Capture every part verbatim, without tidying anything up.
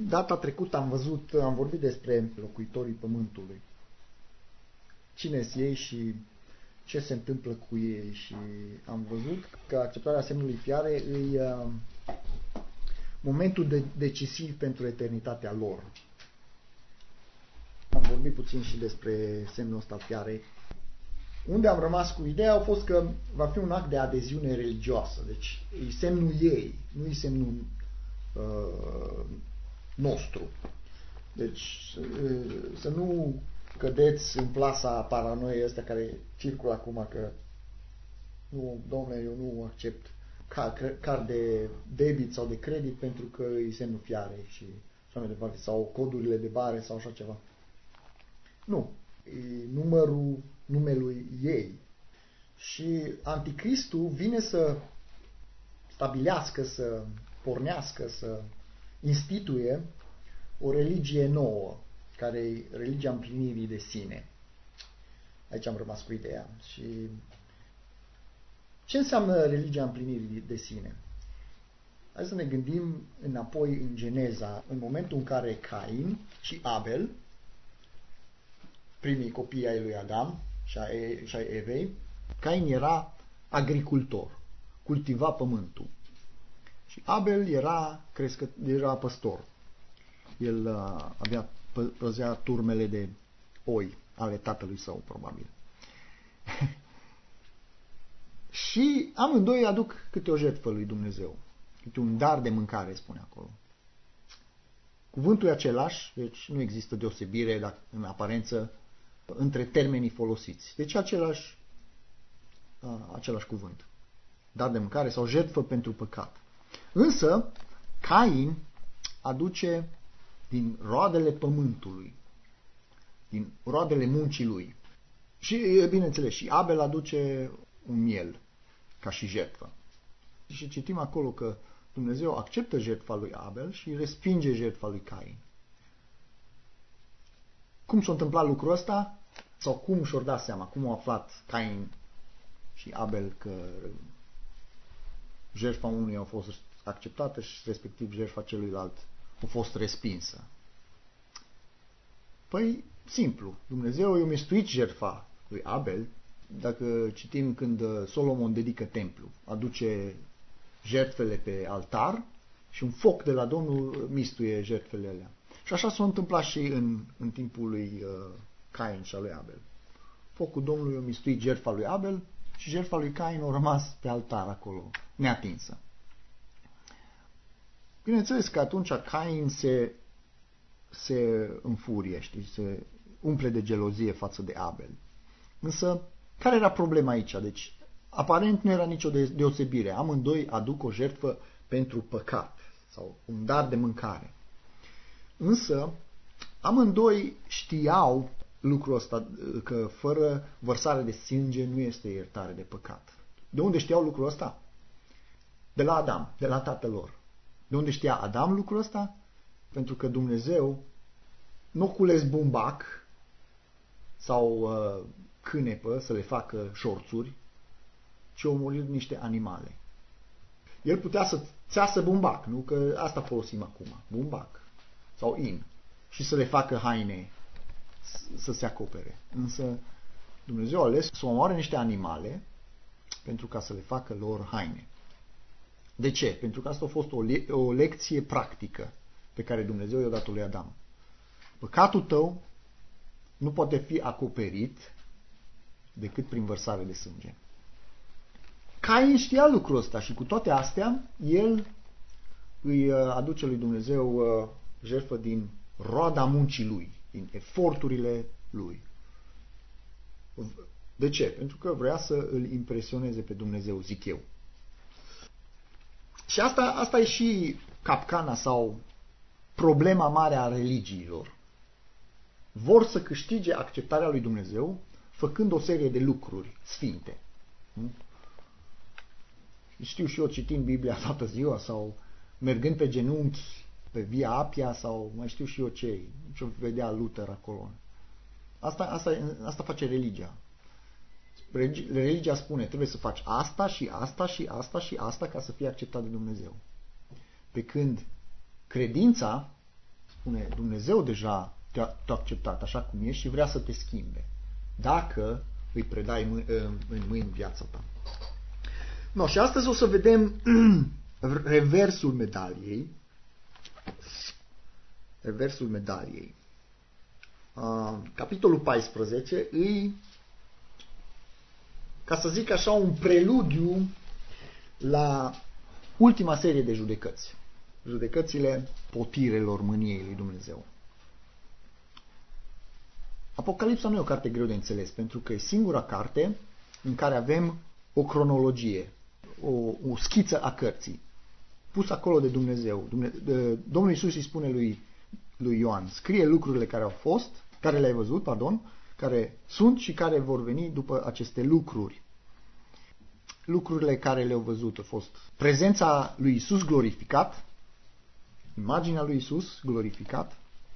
data trecută am văzut, am vorbit despre locuitorii pământului. Cine sunt ei și ce se întâmplă cu ei, și am văzut că acceptarea semnului fiare e uh, momentul de, decisiv pentru eternitatea lor. Am vorbit puțin și despre semnul ăsta fiare. Unde am rămas cu ideea a fost că va fi un act de adeziune religioasă, deci e semnul ei, nu e semnul uh, nostru. Deci uh, să nu cădeți în plasa paranoiei astea care circulă acum că nu, domnule, eu nu accept card de debit sau de credit pentru că e semnul fiare și așa mai departe, sau codurile de bare sau așa ceva. Nu. E numărul numelui ei. Și Anticristul vine să stabilească, să pornească, să instituie o religie nouă, care e religia împlinirii de sine. Aici am rămas cu ideea. Și ce înseamnă religia împlinirii de sine? Hai să ne gândim înapoi în Geneza, în momentul în care Cain și Abel, primii copii ai lui Adam și ai Evei, Cain era agricultor, cultiva pământul. Și Abel era, crescă, era păstor. El uh, avea păzea turmele de oi ale tatălui său, probabil. Și amândoi aduc câte o jertfă lui Dumnezeu. Câte un dar de mâncare, spune acolo. Cuvântul e același, deci nu există deosebire dacă, în aparență între termenii folosiți. Deci același, a, același cuvânt. Dar de mâncare sau jertfă pentru păcat. Însă, Cain aduce din roadele pământului, din roadele muncii lui. Și, bineînțeles, și Abel aduce un miel ca și jertfă. Și citim acolo că Dumnezeu acceptă jertfa lui Abel și respinge jertfa lui Cain. Cum s-a întâmplat lucrul ăsta? Sau cum și-or dat seama? Cum au aflat Cain și Abel că jertfa unui a fost acceptată și respectiv jertfa celuilalt a fost respinsă? Păi, simplu. Dumnezeu i-a mistuit jertfa lui Abel. Dacă citim când Solomon dedică templu, aduce jertfele pe altar și un foc de la Domnul mistuie jertfele alea. Și așa s-a întâmplat și în, în timpul lui uh, Cain și al lui Abel. Focul Domnului a mistuit jertfa lui Abel și jertfa lui Cain a rămas pe altar acolo, neatinsă. Bineînțeles că atunci Cain se, se înfurie, știi, se umple de gelozie față de Abel. Însă, care era problema aici? Deci, aparent nu era nicio deosebire. Amândoi aduc o jertfă pentru păcat sau un dar de mâncare. Însă, amândoi știau lucrul ăsta, că fără vărsare de sânge nu este iertare de păcat. De unde știau lucrul ăsta? De la Adam, de la tatăl lor. De unde știa Adam lucrul ăsta? Pentru că Dumnezeu nu a cules bumbac sau uh, cânepă să le facă șorțuri, ci a omorât niște animale. El putea să țeasă bumbac, nu? Că asta folosim acum, bumbac sau in, și să le facă haine să se acopere. Însă Dumnezeu a ales să omoare niște animale pentru ca să le facă lor haine. De ce? Pentru că asta a fost o, le- o lecție practică pe care Dumnezeu i-a dat-o lui Adam. Păcatul tău nu poate fi acoperit decât prin vărsare de sânge. Cain știa lucrul ăsta și cu toate astea, el îi aduce lui Dumnezeu jertfă din roada muncii lui, din eforturile lui. De ce? Pentru că vrea să îl impresioneze pe Dumnezeu, zic eu. Și asta, asta e și capcana sau problema mare a religiilor. Vor să câștige acceptarea lui Dumnezeu făcând o serie de lucruri sfinte. Știu și eu citind Biblia toată ziua sau mergând pe genunchi pe Via Appia sau mai știu și eu ce, ce vedea Luther acolo. Asta, asta, asta face religia. Religia spune, trebuie să faci asta și asta și asta și asta ca să fii acceptat de Dumnezeu. Pe când credința spune Dumnezeu deja te-a, te-a acceptat așa cum ești și vrea să te schimbe. Dacă îi predai în, în mâini viața ta. No, și astăzi o să vedem reversul medaliei. Reversul medaliei. Uh, capitolul paisprezece îi, ca să zic așa, un preludiu la ultima serie de judecăți. Judecățile potirelor mâniei lui Dumnezeu. Apocalipsa nu e o carte greu de înțeles, pentru că e singura carte în care avem o cronologie, o, o schiță a cărții, pusă acolo de Dumnezeu. Dumne, de, Domnul Iisus îi spune lui, lui Ioan, scrie lucrurile care au fost, care le-ai văzut, pardon, care sunt și care vor veni după aceste lucruri. Lucrurile care le-au văzut au fost prezența lui Iisus glorificat, imaginea lui Iisus glorificat,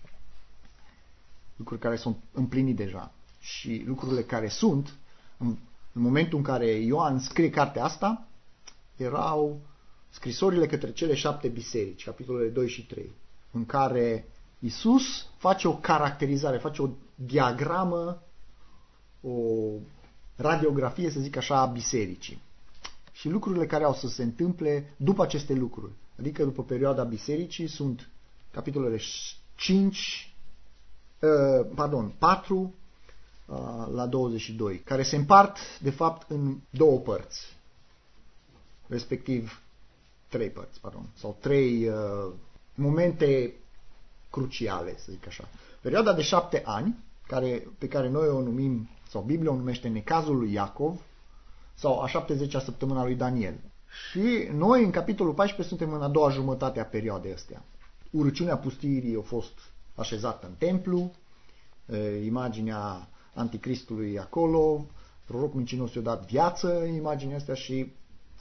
lucruri care sunt împlinite deja și lucrurile care sunt, în, în momentul în care Ioan scrie cartea asta, erau scrisorile către cele șapte biserici, capitolele doi și trei, în care Iisus face o caracterizare, face o diagramă, o radiografie, să zic așa, a bisericii. Și lucrurile care au să se întâmple după aceste lucruri, adică după perioada bisericii, sunt capitolele cinci, uh, pardon, patru uh, la douăzeci și doi, care se împart, de fapt, în două părți, respectiv trei părți, pardon, sau trei uh, momente cruciale, să zic așa. Perioada de șapte ani, care, pe care noi o numim, sau Biblia o numește necazul lui Iacov, sau a șaptezecea săptămână a lui Daniel. Și noi, în capitolul paisprezece, suntem în a doua jumătate a perioadei astea. Urăciunea pustirii a fost așezată în templu, imaginea anticristului acolo, prorocul mincinos i-a dat viață imaginea astea și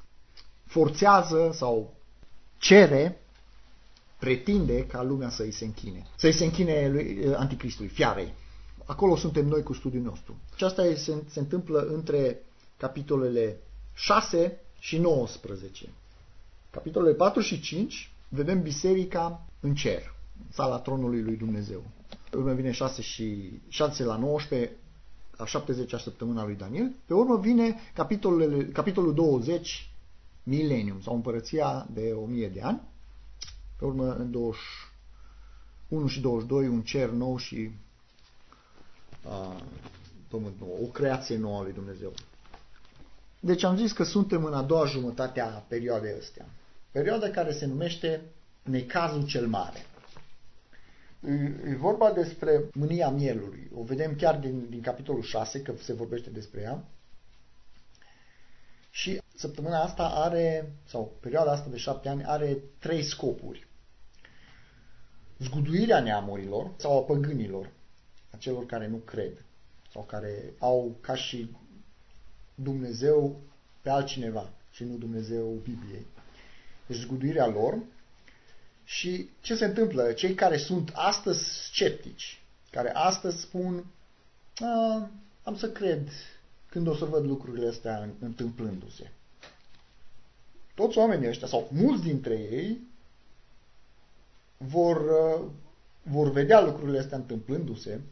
forțează sau cere, pretinde ca lumea să îi se închine. Să îi se închine lui anticristului, fiarei. Acolo suntem noi cu studiul nostru. Și asta se, se întâmplă între capitolele șase și nouăsprezece. Capitolele patru și cinci vedem biserica în cer, sala tronului lui Dumnezeu. Pe urmă vine șase, și, șase la nouăsprezece, a șaptezecea săptămână a lui Daniel. Pe urmă vine capitolul douăzeci, milenium, sau împărăția de o mie de ani. Pe urmă în douăzeci și unu și douăzeci și doi un cer nou și a, pământ nou, o creație nouă a lui Dumnezeu. Deci am zis că suntem în a doua jumătate a perioadei astea. Perioada care se numește necazul cel mare. E vorba despre mânia mielului. O vedem chiar din, din capitolul șase, că se vorbește despre ea. Și săptămâna asta are, sau perioada asta de șapte ani, are trei scopuri. Zguduirea neamurilor sau a păgânilor, a celor care nu cred, sau care au ca și Dumnezeu pe altcineva și nu Dumnezeu Bibliei. Deci zguduirea lor. Și ce se întâmplă? Cei care sunt astăzi sceptici, care astăzi spun am să cred când o să văd lucrurile astea întâmplându-se. Toți oamenii ăștia, sau mulți dintre ei, vor, vor vedea lucrurile astea întâmplându-se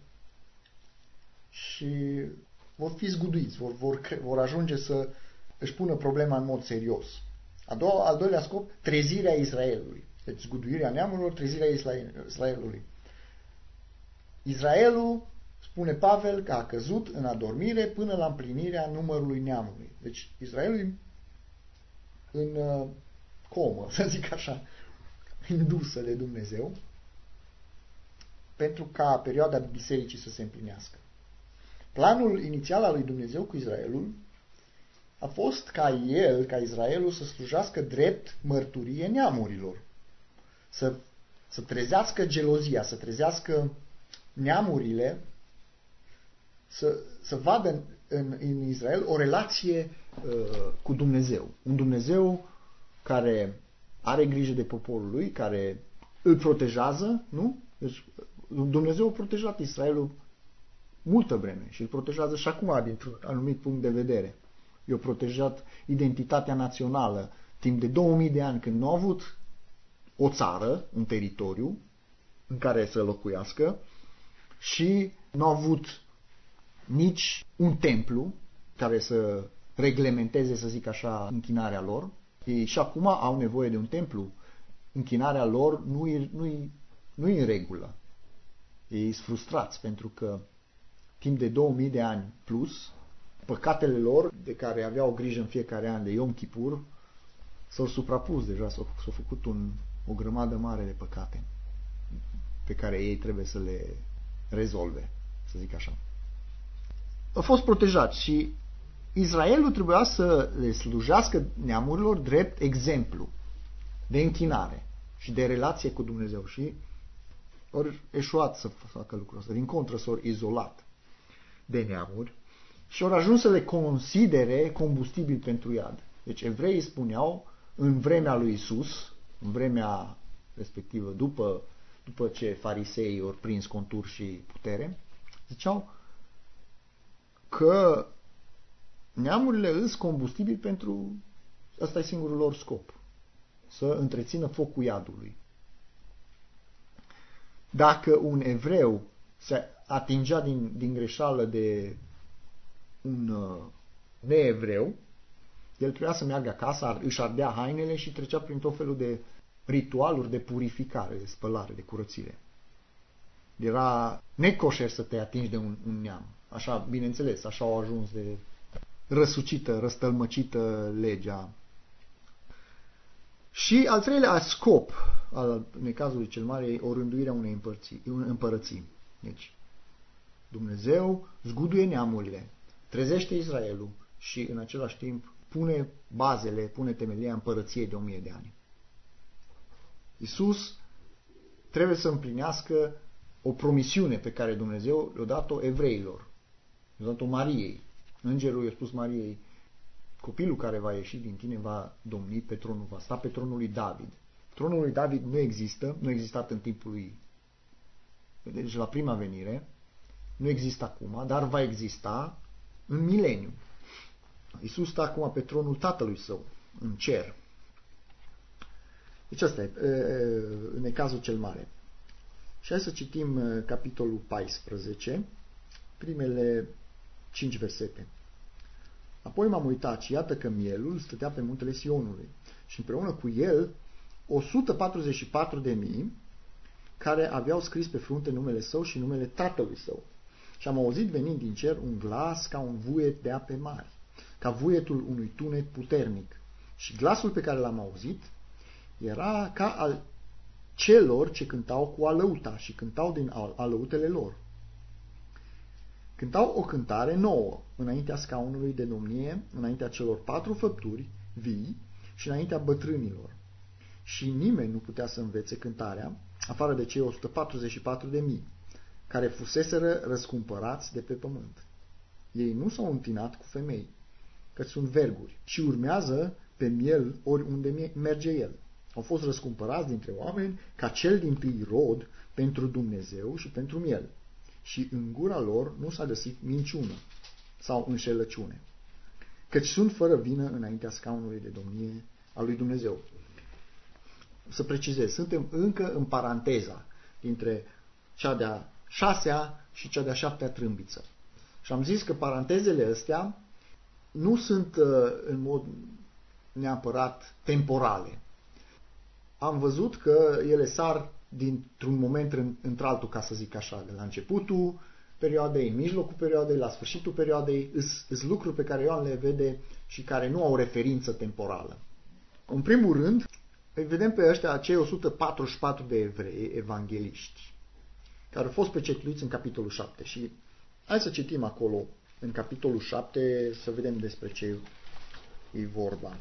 și vor fi zguduiți, vor, vor, vor ajunge să își pună problema în mod serios. A doua, al doilea scop, trezirea Israelului. Deci zguduirea neamurilor, trezirea Israelului. Israelul, spune Pavel, că a căzut în adormire până la împlinirea numărului neamului. Deci Israelul în uh, comă, să zic așa, indusă de Dumnezeu, pentru ca perioada bisericii să se împlinească. Planul inițial al lui Dumnezeu cu Israelul a fost ca el, ca Israelul, să slujească drept mărturie neamurilor. Să, să trezească gelozia, să trezească neamurile, să, să vadă în, în, în Israel o relație uh, cu Dumnezeu. Un Dumnezeu care are grijă de poporul lui, care îl protejează, nu? Deci Dumnezeu a protejat Israelul multă vreme și îl protejează și acum dintr-un anumit punct de vedere. I-a protejat identitatea națională timp de două mii de ani, când nu a avut o țară, un teritoriu, în care să locuiască și nu au avut nici un templu care să reglementeze, să zic așa, închinarea lor. Ei și acum au nevoie de un templu. Închinarea lor nu e, nu e, nu e în regulă. Ei sunt frustrați pentru că timp de două mii de ani plus, păcatele lor, de care aveau grijă în fiecare an de Yom Kippur, s-au suprapus deja, s-au, s-au făcut un, o grămadă mare de păcate pe care ei trebuie să le rezolve, să zic așa. Au fost protejați și Israelul trebuia să le slujească neamurilor drept exemplu de închinare și de relație cu Dumnezeu și ori eșuat să facă lucrul ăsta. Din contră, s-au izolat de neamuri și au ajuns să le considere combustibil pentru iad. Deci evreii spuneau, în vremea lui Isus, în vremea respectivă, după, după ce fariseii au prins contur și putere, ziceau că neamurile îs combustibil pentru, ăsta e singurul lor scop, să întrețină focul iadului. Dacă un evreu se atingea din, din greșeală de un uh, neevreu, el trebuia să meargă acasă, își ardea hainele și trecea prin tot felul de ritualuri de purificare, de spălare, de curățire. Era necoșer să te atingi de un, un neam. Așa, bineînțeles, așa au ajuns de răsucită, răstălmăcită legea. Și al treilea scop al necazului cel mare e o rânduire a unei împărții, împărății. Deci, Dumnezeu zguduie neamurile, trezește Israelul și în același timp pune bazele, pune temelia împărăției de o mie de ani. Iisus trebuie să împlinească o promisiune pe care Dumnezeu le-a dat-o evreilor, le-a dat-o Mariei. Îngerul i-a spus Mariei, copilul care va ieși din tine va domni pe tronul, va sta pe tronul lui David. Tronul lui David nu există, nu a existat în timpul lui, deci la prima venire, nu există acum, dar va exista în mileniu. Iisus stă acum pe tronul Tatălui Său, în cer. Deci ăsta e necazul cel mare. Și hai să citim capitolul paisprezece, primele cinci versete. Apoi m-am uitat și iată că mielul stătea pe muntele Sionului și împreună cu el o sută patruzeci și patru de mii care aveau scris pe frunte numele Său și numele Tatălui Său. Și am auzit venind din cer un glas ca un vuiet de ape mari, ca vuietul unui tunet puternic. Și glasul pe care l-am auzit era ca al celor ce cântau cu alăuta și cântau din alăutele lor. Cântau o cântare nouă înaintea scaunului de domnie, înaintea celor patru făpturi vii și înaintea bătrânilor. Și nimeni nu putea să învețe cântarea, afară de cei o sută patruzeci și patru de mii, care fuseseră răscumpărați de pe pământ. Ei nu s-au întinat cu femei, că sunt verguri, și urmează pe miel oriunde merge el. Au fost răscumpărați dintre oameni ca cel dintâi rod pentru Dumnezeu și pentru miel. Și în gura lor nu s-a găsit minciună sau înșelăciune, căci sunt fără vină înaintea scaunului de domnie al lui Dumnezeu. Să precizez, suntem încă în paranteza dintre cea de-a șasea și cea de-a șaptea trâmbiță. Și am zis că parantezele astea nu sunt în mod neapărat temporale. Am văzut că ele sar dintr-un moment într-altul, ca să zic așa, de la începutul perioadei, în mijlocul perioadei, la sfârșitul perioadei, sunt lucruri pe care Ioan le vede și care nu au referință temporală. În primul rând, îi vedem pe ăștia acei o sută patruzeci și patru de evrei, evangeliști, care au fost pecetuiți în capitolul șapte. Și hai să citim acolo, în capitolul șapte, să vedem despre ce e vorba.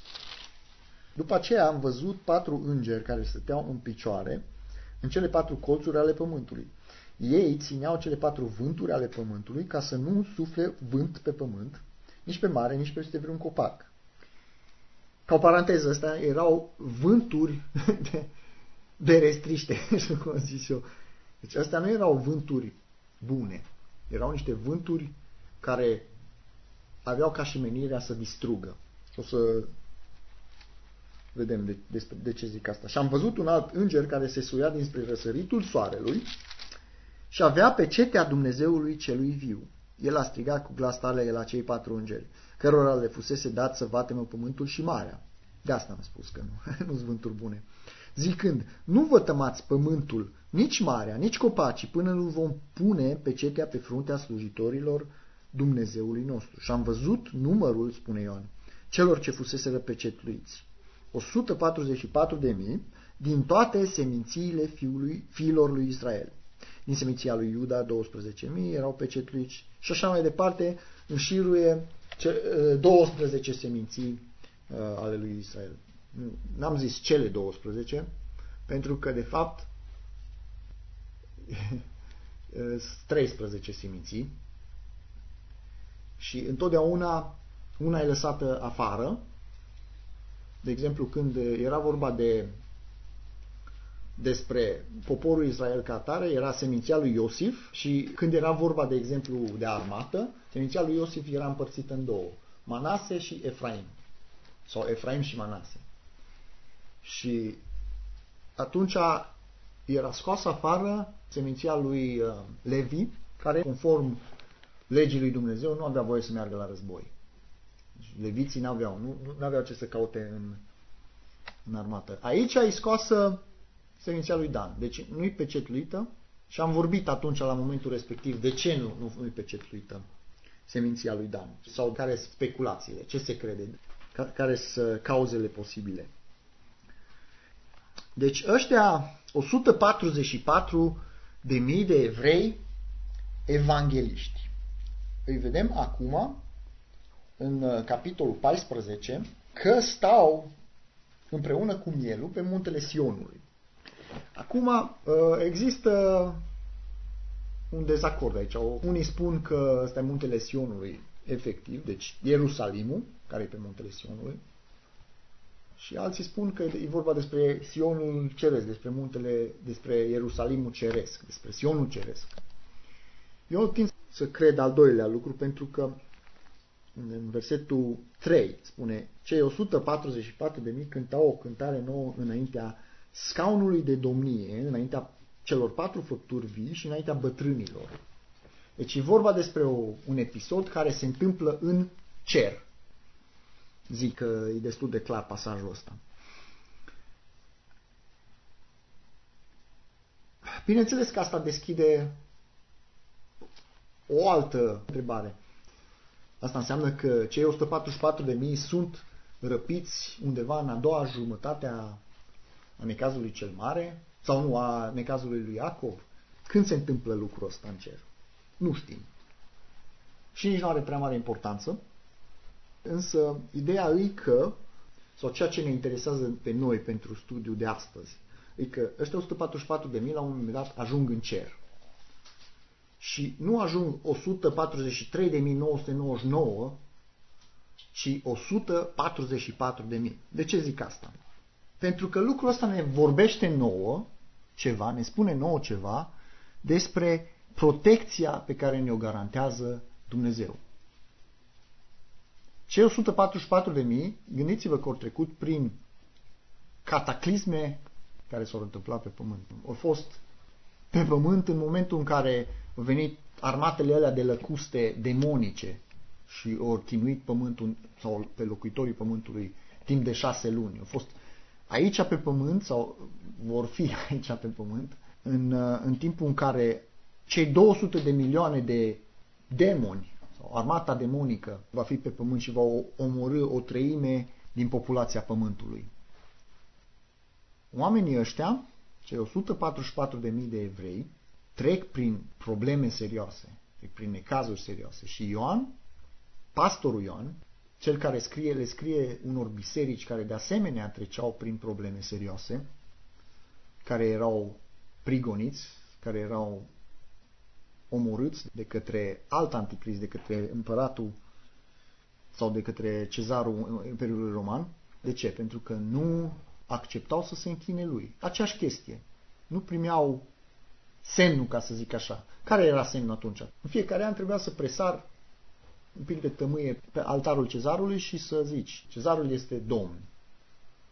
După aceea am văzut patru îngeri care stăteau în picioare în cele patru colțuri ale pământului. Ei țineau cele patru vânturi ale pământului ca să nu sufle vânt pe pământ, nici pe mare, nici peste vreun copac. Ca o paranteză, astea erau vânturi de, de restriște, cum am zis eu. Deci astea nu erau vânturi bune, erau niște vânturi care aveau ca și menirea să distrugă. O să vedem de, de, de ce zic asta. Și am văzut un alt înger care se suia dinspre răsăritul soarelui și avea pe cetea Dumnezeului celui viu. El a strigat cu glas tare la cei patru îngeri, cărora le fusese dat să vatemă pământul și marea. De asta am spus că nu, nu-s vânturi bune. Zicând, nu vă tămați pământul, nici marea, nici copacii, până nu vom pune pecetea pe fruntea slujitorilor Dumnezeului nostru. Și am văzut numărul, spune Ioan, celor ce fuseseră pecetluiți. o sută patruzeci și patru de mii din toate semințiile fiului, fiilor lui Israel. Din seminția lui Iuda, douăsprezece mii erau pecetluiți și așa mai departe, înșiruie douăsprezece seminții uh, ale lui Israel. N-am zis cele douăsprezece, pentru că de fapt treisprezece seminții și întotdeauna una e lăsată afară. De exemplu, când era vorba de despre poporul Israel ca atare, era seminția lui Iosif și când era vorba, de exemplu, de armată, seminția lui Iosif era împărțită în două, Manase și Efraim, sau Efraim și Manase. Și atunci era scoasă afară seminția lui Levi, care, conform legii lui Dumnezeu, nu avea voie să meargă la război. Leviții n-aveau, nu, nu aveau ce să caute în, în armată. Aici e scoasă seminția lui Dan. Deci nu-i pecetluită și am vorbit atunci la momentul respectiv de ce nu, nu-i pecetluită seminția lui Dan. Sau care sunt speculațiile, ce se crede, care sunt cauzele posibile. Deci ăștia o sută patruzeci și patru de mii de evrei evangeliști. Îi vedem acum în capitolul paisprezece că stau împreună cu mielul pe muntele Sionului. Acum există un dezacord aici. Unii spun că ăsta e muntele Sionului efectiv, deci Ierusalimul, care e pe muntele Sionului, și alții spun că e vorba despre Sionul ceresc, despre muntele, despre Ierusalimul ceresc, despre Sionul ceresc. Eu tind să cred al doilea lucru, pentru că în versetul trei spune: cei o sută patruzeci și patru de mii cântau o cântare nouă înaintea scaunului de domnie, înaintea celor patru făpturi vii și înaintea bătrânilor. Deci e vorba despre o, un episod care se întâmplă în cer. Zic că e destul de clar pasajul ăsta. Bineînțeles că asta deschide o altă întrebare. Asta înseamnă că cei o sută patruzeci și patru de mii sunt răpiți undeva în a doua jumătate a, a necazului cel mare, sau nu, a necazului lui Iacov. Când se întâmplă lucrul ăsta în cer? Nu știm. Și nici nu are prea mare importanță. Însă, ideea e că, sau ceea ce ne interesează pe noi pentru studiul de astăzi, e că ăștia o sută patruzeci și patru de mii la un moment dat ajung în cer. Și nu ajung o sută patruzeci și trei de mii nouă sute nouăzeci și nouă, ci o sută patruzeci și patru de mii. De ce zic asta? Pentru că lucrul ăsta ne vorbește nouă ceva, ne spune nouă ceva despre protecția pe care ne-o garantează Dumnezeu. Cei o sută patruzeci și patru de mii, gândiți-vă că au trecut prin cataclisme care s-au întâmplat pe pământ. Au fost pe pământ în momentul în care au venit armatele alea de lăcuste demonice și au chinuit pământul sau pe locuitorii pământului timp de șase luni. Au fost aici pe pământ sau vor fi aici pe pământ în, în timpul în care cei două sute de milioane de demoni sau armata demonică va fi pe pământ și va omorî o treime din populația pământului. Oamenii ăștia, cei o sută patruzeci și patru de mii de evrei, trec prin probleme serioase, trec prin necazuri serioase. Și Ioan, pastorul Ioan, cel care scrie, le scrie unor biserici care de asemenea treceau prin probleme serioase, care erau prigoniți, care erau omorâți de către alt anticrist, de către împăratul sau de către cezarul Imperiului Roman. De ce? Pentru că nu acceptau să se închine lui. Aceeași chestie. Nu primeau semnul, ca să zic așa. Care era semnul atunci? În fiecare an trebuia să presar un pic de tămâie pe altarul cezarului și să zici: cezarul este domn.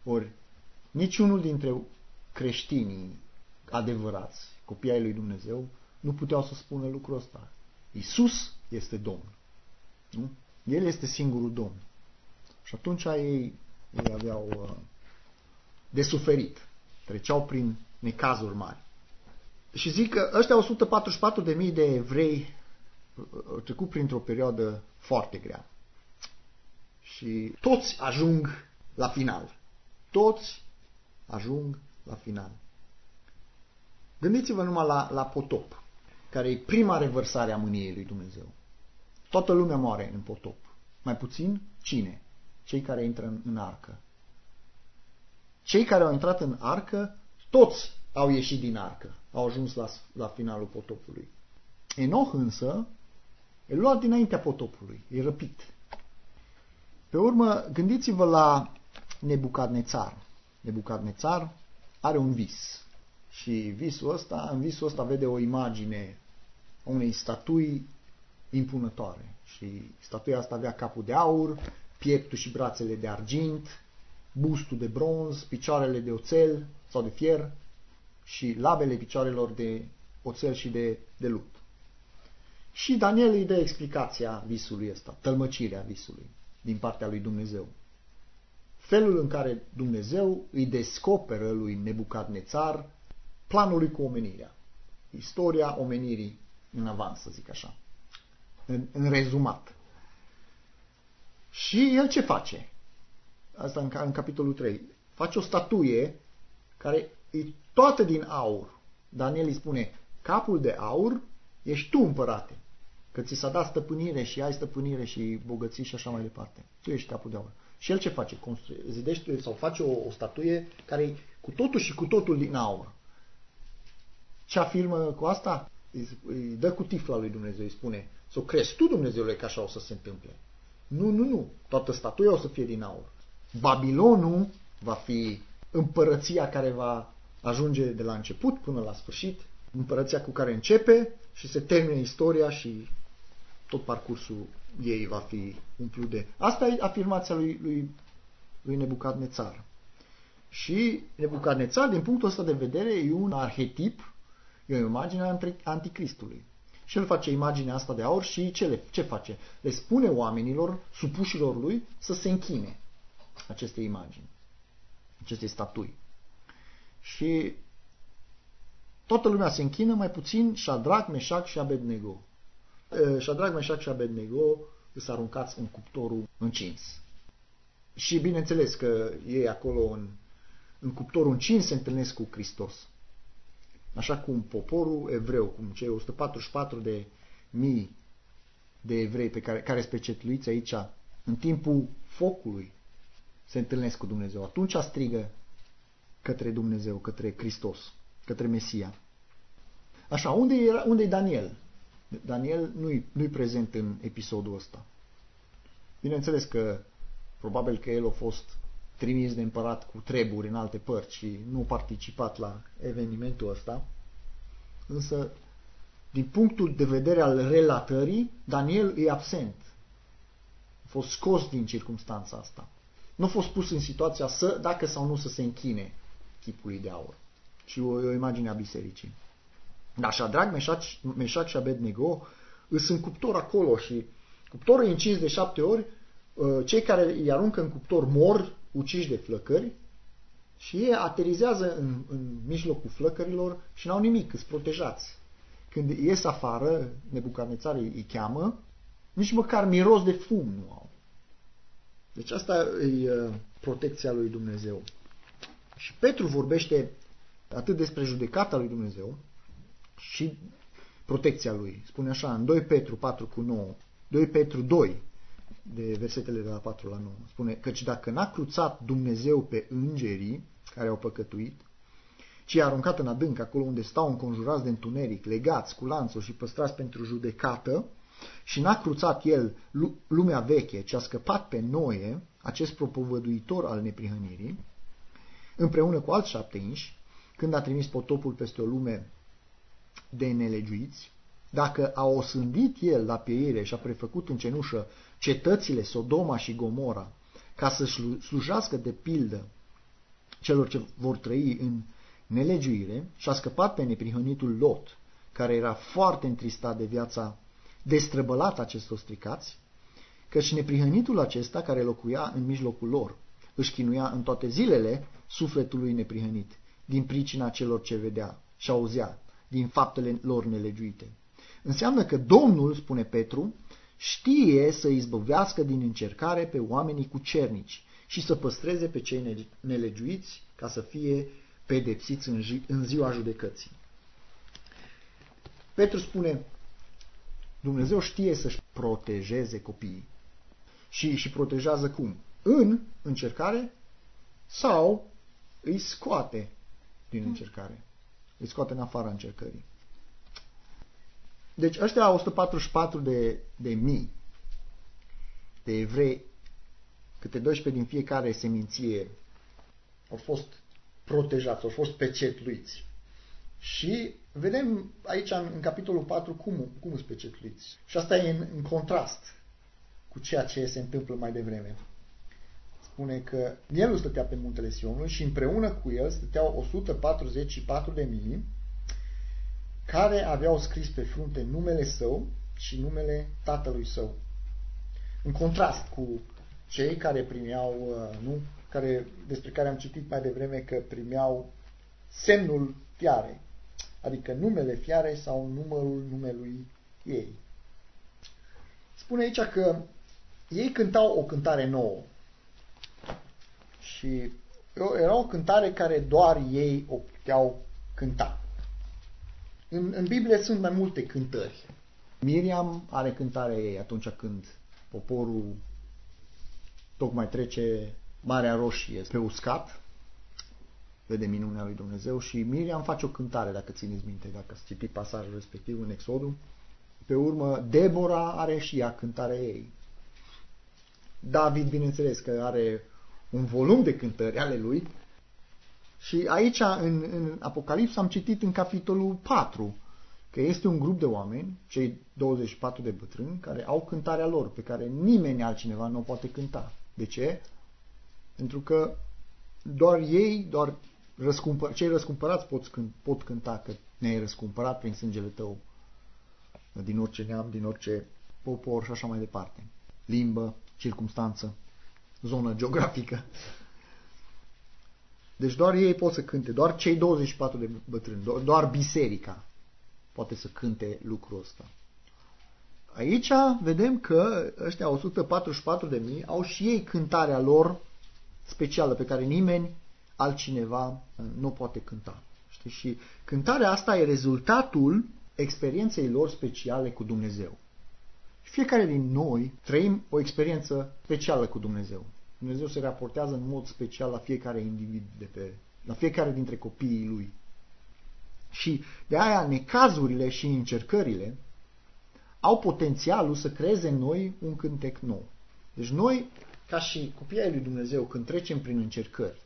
Ori niciunul dintre creștinii adevărați, copiii ai lui Dumnezeu, nu puteau să spună lucrul ăsta. Iisus este Domn. Nu? El este singurul Domn. Și atunci ei, ei aveau uh, de suferit. Treceau prin necazuri mari. Și zic că ăștia o sută patruzeci și patru de mii de evrei au trecut printr-o perioadă foarte grea. Și toți ajung la final. Toți ajung la final. Gândiți-vă numai la, la potop, care e prima revărsare a mâniei lui Dumnezeu. Toată lumea moare în potop. Mai puțin cine? Cei care intră în, în arcă. Cei care au intrat în arcă, toți au ieșit din arcă. Au ajuns la, la finalul potopului. Enoch însă e luat dinaintea potopului. E răpit. Pe urmă, gândiți-vă la Nebucadnețar. Nebucadnețar are un vis. Și visul ăsta, în visul ăsta vede o imagine a unei statui impunătoare. Și statuia asta avea capul de aur, pieptul și brațele de argint, bustul de bronz, picioarele de oțel sau de fier și labele picioarelor de oțel și de, de lut. Și Daniel îi dă explicația visului ăsta, tălmăcirea visului din partea lui Dumnezeu. Felul în care Dumnezeu îi descoperă lui Nebucadnețar planul lui cu omenirea. Istoria omenirii în avans, să zic așa. În, în rezumat. Și el ce face? Asta în, în capitolul trei. Face o statuie care e toată din aur. Daniel îi spune, capul de aur ești tu, împărate, că ți s-a dat stăpânire și ai stăpânire și bogății și așa mai departe. Tu ești capul de aur. Și el ce face? Construie, zidește sau face o, o statuie care e cu totul și cu totul din aur. Ce afirmă cu asta? Îi dă cu tifla lui Dumnezeu, îi spune, să o crezi tu, Dumnezeule, că așa o să se întâmple. Nu, nu, nu. Toată statuia o să fie din aur. Babilonul va fi împărăția care va ajunge de la început până la sfârșit, împărăția cu care începe și se termină istoria și tot parcursul ei va fi umplut de... Asta e afirmația lui, lui, lui Nebucadnețar. Și Nebucadnețar, din punctul ăsta de vedere, e un arhetip, e o imagine a anticristului. Și el face imaginea asta de aur și ce, le, ce face? Le spune oamenilor, supușilor lui, să se închine aceste imagini, aceste statui. Și toată lumea se închină, mai puțin Șadrac, Meșac și Abednego. Șadrac, Meșac și Abednego sunt aruncați în cuptorul încins. Și bineînțeles că ei acolo în, în cuptorul încins se întâlnesc cu Hristos. Așa cum poporul evreu, cum cei o sută patruzeci și patru de mii de evrei pe care, care sunt pecetluiți aici, în timpul focului, se întâlnesc cu Dumnezeu. Atunci strigă către Dumnezeu, către Hristos, către Mesia. Așa, unde e, unde e Daniel? Daniel nu-i, nu-i prezent în episodul ăsta. Bineînțeles că probabil că el a fost trimis de împărat cu treburi în alte părți și nu a participat la evenimentul ăsta. Însă, din punctul de vedere al relatării, Daniel e absent. A fost scos din circumstanța asta. Nu a fost pus în situația să, dacă sau nu să se închine chipului de aur. Și o, o imagine a bisericii. Dar Șadrac, Meșac, Meșac și Abednego sunt în cuptor acolo și cuptorul e încins de șapte ori, cei care îi aruncă în cuptor mor uciși de flăcări și ei aterizează în, în mijlocul flăcărilor și n-au nimic, îți protejați. Când ies afară, Nebucadnețar îi cheamă, nici măcar miros de fum nu au. Deci asta e protecția lui Dumnezeu. Și Petru vorbește atât despre judecata lui Dumnezeu și protecția lui. Spune așa, în doi Petru patru cu nouă, doi Petru doi, de versetele de la patru la nouă, spune, căci dacă n-a cruțat Dumnezeu pe îngerii care au păcătuit, ci i-a aruncat în adânc, acolo unde stau înconjurați de întuneric, legați cu lanțuri și păstrați pentru judecată, și n-a cruțat el lumea veche, ci a scăpat pe Noe, acest propovăduitor al neprihănirii, împreună cu alți șapte inși, când a trimis potopul peste o lume de nelegiuiți, dacă a osândit el la pieire și a prefăcut în cenușă cetățile Sodoma și Gomora, ca să slujească de pildă celor ce vor trăi în nelegiuire și a scăpat pe neprihănitul Lot, care era foarte întristat de viața destrăbălată acestor stricați, căci neprihănitul acesta, care locuia în mijlocul lor, își chinuia în toate zilele sufletului neprihănit, din pricina celor ce vedea și auzea, din faptele lor nelegiuite. Înseamnă că Domnul, spune Petru, știe să izbăvească din încercare pe oamenii cucernici și să păstreze pe cei nelegiuiți ca să fie pedepsiți în, zi, în ziua judecății. Petru spune, Dumnezeu știe să-și protejeze copiii. Și își protejează cum? În încercare sau îi scoate din încercare. Îi scoate în afara încercării. Deci ăștia o sută patruzeci și patru de, de mii de evrei, câte doisprezece din fiecare seminție, au fost protejați, au fost pecetluiți. Și vedem aici în, în capitolul patru cum, cum sunt pecetluiți. Și asta e în, în contrast cu ceea ce se întâmplă mai devreme. Spune că el nu stătea pe muntele Sionului și împreună cu el stăteau o sută patruzeci și patru de mii care aveau scris pe frunte numele său și numele tatălui său. În contrast cu cei care primeau, nu, care, despre care am citit mai devreme că primeau semnul fiarei, adică numele fiarei sau numărul numelui ei. Spune aici că ei cântau o cântare nouă și era o cântare care doar ei o puteau cânta. În, în Biblie sunt mai multe cântări. Miriam are cântarea ei atunci când poporul tocmai trece Marea Roșie pe uscat, vede minunea lui Dumnezeu și Miriam face o cântare, dacă țineți minte, dacă ați citit pasajul respectiv în Exodul. Pe urmă, Debora are și ea cântarea ei. David, bineînțeles, că are un volum de cântări ale lui. Și aici, în, în Apocalipsa, am citit în capitolul patru că este un grup de oameni, cei douăzeci și patru de bătrâni, care au cântarea lor, pe care nimeni altcineva nu o poate cânta. De ce? Pentru că doar ei, doar răscumpăr, cei răscumpărați pot, pot cânta că ne-ai răscumpărat prin sângele tău, din orice neam, din orice popor și așa mai departe. Limbă, circumstanță, zonă geografică. Deci doar ei pot să cânte, doar cei douăzeci și patru de bătrâni, doar biserica poate să cânte lucrul ăsta. Aici vedem că ăștia o sută patruzeci și patru de mii au și ei cântarea lor specială pe care nimeni altcineva nu poate cânta. Știi? Și cântarea asta e rezultatul experienței lor speciale cu Dumnezeu. Fiecare din noi trăim o experiență specială cu Dumnezeu. Dumnezeu se raportează în mod special la fiecare individ, de pe, la fiecare dintre copiii lui. Și de aia necazurile și încercările au potențialul să creeze în noi un cântec nou. Deci noi, ca și copiii ai lui Dumnezeu, când trecem prin încercări,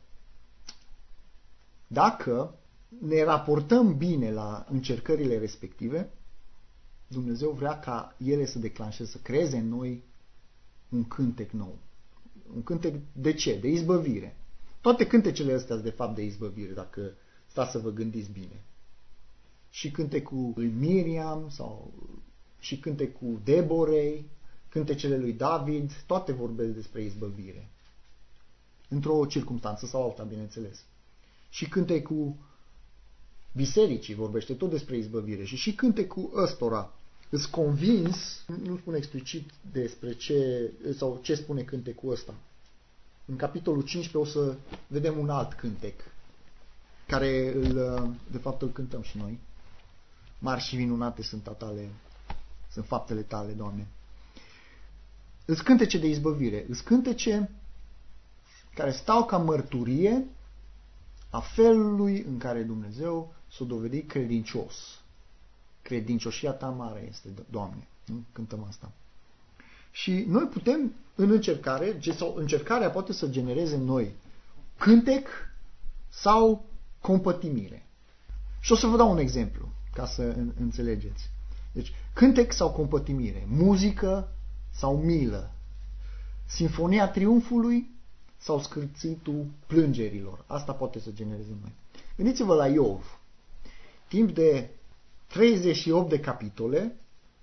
dacă ne raportăm bine la încercările respective, Dumnezeu vrea ca ele să declanșeze, să creeze în noi un cântec nou. Un cântec de ce? De izbăvire. Toate cântecele astea sunt de fapt de izbăvire, dacă stați să vă gândiți bine. Și cântecul lui Miriam sau și cântecul Deborei, cântecele lui David, toate vorbesc despre izbăvire. Într-o circunstanță sau alta, bineînțeles. Și cântecul bisericii vorbește tot despre izbăvire. Și și cântecul ăstora îs convins, nu spune explicit despre ce, sau ce spune cântecul ăsta. În capitolul cincisprezece o să vedem un alt cântec, care îl, de fapt îl cântăm și noi. Mari și minunate sunt a tale, sunt faptele tale, Doamne. Îs cântece de izbăvire, îs cântece care stau ca mărturie a felului în care Dumnezeu s-a dovedit credincios. Credincioșia ta mare este, Doamne. Nu? Cântăm asta. Și noi putem, în încercare, sau încercarea poate să genereze în noi cântec sau compătimire. Și o să vă dau un exemplu, ca să înțelegeți. Deci, cântec sau compătimire, muzică sau milă, Sinfonia Triumfului sau scârțitul plângerilor. Asta poate să genereze noi. Gândiți-vă la Iov. Timp de treizeci și opt de capitole,